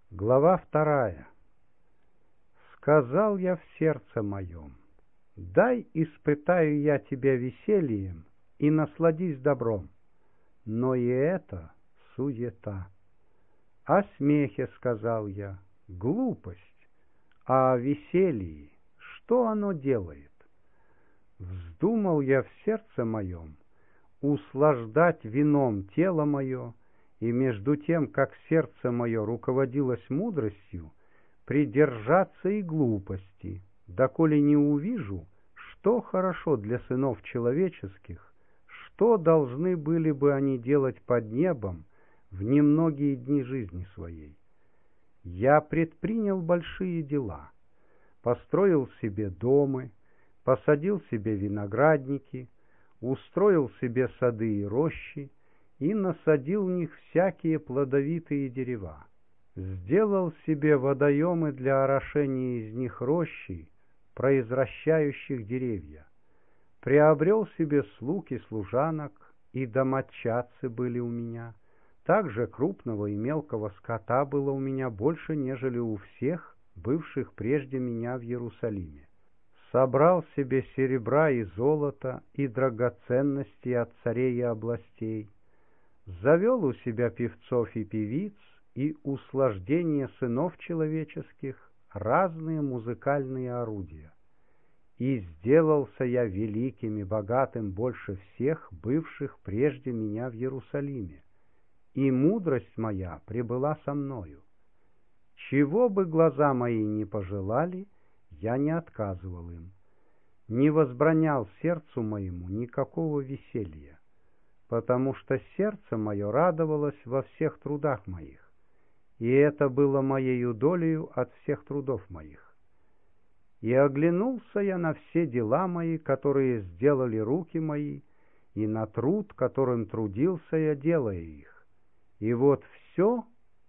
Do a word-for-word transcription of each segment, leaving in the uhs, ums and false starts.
Глава вторая. Сказал я в сердце моем: дай испытаю я тебя весельем и насладись добром. Но и это суета. О смехе сказал я: глупость. А о веселье, что оно делает? Вздумал я в сердце моем услаждать вином тело мое, и между тем, как сердце мое руководилось мудростью, придержаться и глупости, доколе не увижу, что хорошо для сынов человеческих, что должны были бы они делать под небом в немногие дни жизни своей. Я предпринял большие дела, построил себе дома, посадил себе виноградники, устроил себе сады и рощи, и насадил в них всякие плодовитые дерева. Сделал себе водоемы для орошения из них рощи, произвращающих деревья. Приобрел себе слуг и служанок, и домочадцы были у меня. Также крупного и мелкого скота было у меня больше, нежели у всех, бывших прежде меня в Иерусалиме. Собрал себе серебра и золота, и драгоценности от царей и областей. Завел у себя певцов и певиц, и услаждение сынов человеческих, разные музыкальные орудия. И сделался я великим и богатым больше всех, бывших прежде меня в Иерусалиме, и мудрость моя пребыла со мною. Чего бы глаза мои не пожелали, я не отказывал им, не возбранял сердцу моему никакого веселья, потому что сердце мое радовалось во всех трудах моих, и это было моею долею от всех трудов моих. И оглянулся я на все дела мои, которые сделали руки мои, и на труд, которым трудился я, делая их. И вот все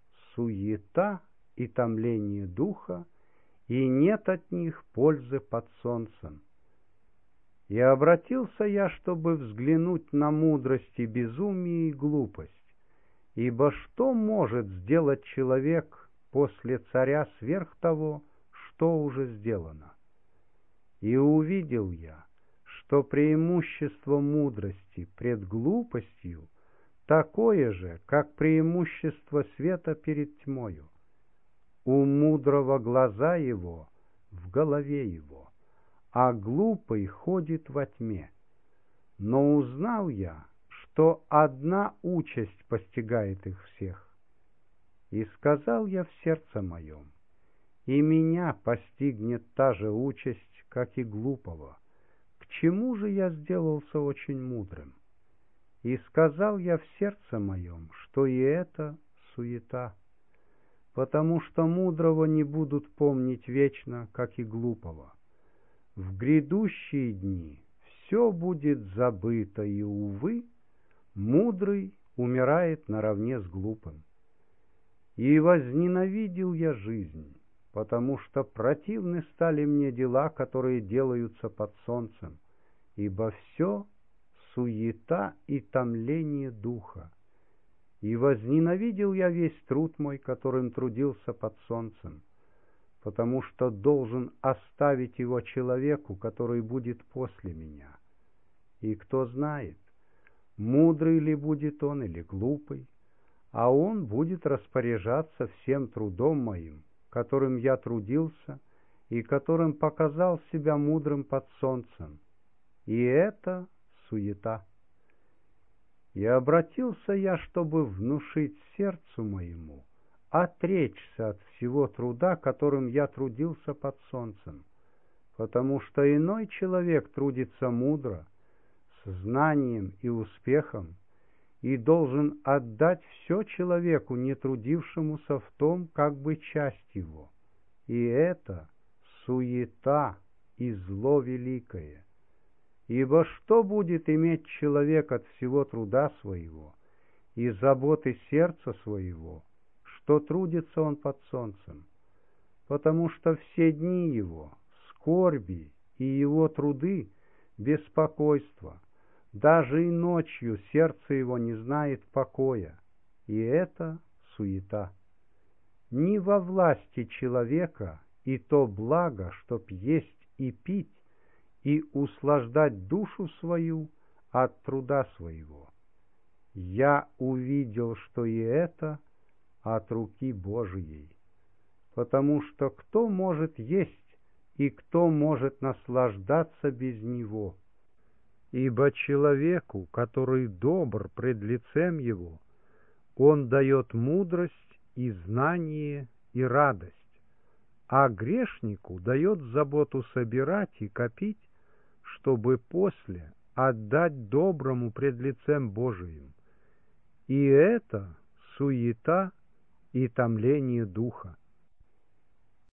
суета и томление духа, и нет от них пользы под солнцем. И обратился я, чтобы взглянуть на мудрость и безумие и глупость, ибо что может сделать человек после царя сверх того, что уже сделано? И увидел я, что преимущество мудрости пред глупостью такое же, как преимущество света перед тьмою. У мудрого глаза его в голове его, а глупый ходит во тьме. Но узнал я, что одна участь постигает их всех. И сказал я в сердце моем: и меня постигнет та же участь, как и глупого. К чему же я сделался очень мудрым? И сказал я в сердце моем, что и это суета, потому что мудрого не будут помнить вечно, как и глупого. В грядущие дни все будет забыто, и, увы, мудрый умирает наравне с глупым. И возненавидел я жизнь, потому что противны стали мне дела, которые делаются под солнцем, ибо все суета и томление духа. И возненавидел я весь труд мой, которым трудился под солнцем, потому что должен оставить его человеку, который будет после меня. И кто знает, мудрый ли будет он или глупый, а он будет распоряжаться всем трудом моим, которым я трудился и которым показал себя мудрым под солнцем. И это суета. И обратился я, чтобы внушить сердцу моему отречься от всего труда, которым я трудился под солнцем, потому что иной человек трудится мудро, с знанием и успехом, и должен отдать все человеку, не трудившемуся в том, как бы часть его. И это суета и зло великое. Ибо что будет иметь человек от всего труда своего и заботы сердца своего, что трудится он под солнцем? Потому что все дни его скорби и его труды беспокойство, даже и ночью сердце его не знает покоя, и это суета. Не во власти человека и то благо, чтоб есть и пить, и услаждать душу свою от труда своего. Я увидел, что и это от руки Божией, потому что кто может есть и кто может наслаждаться без него? Ибо человеку, который добр пред лицем его, он дает мудрость и знание и радость, а грешнику дает заботу собирать и копить, чтобы после отдать доброму пред лицем Божиим. И это суета и томление духа.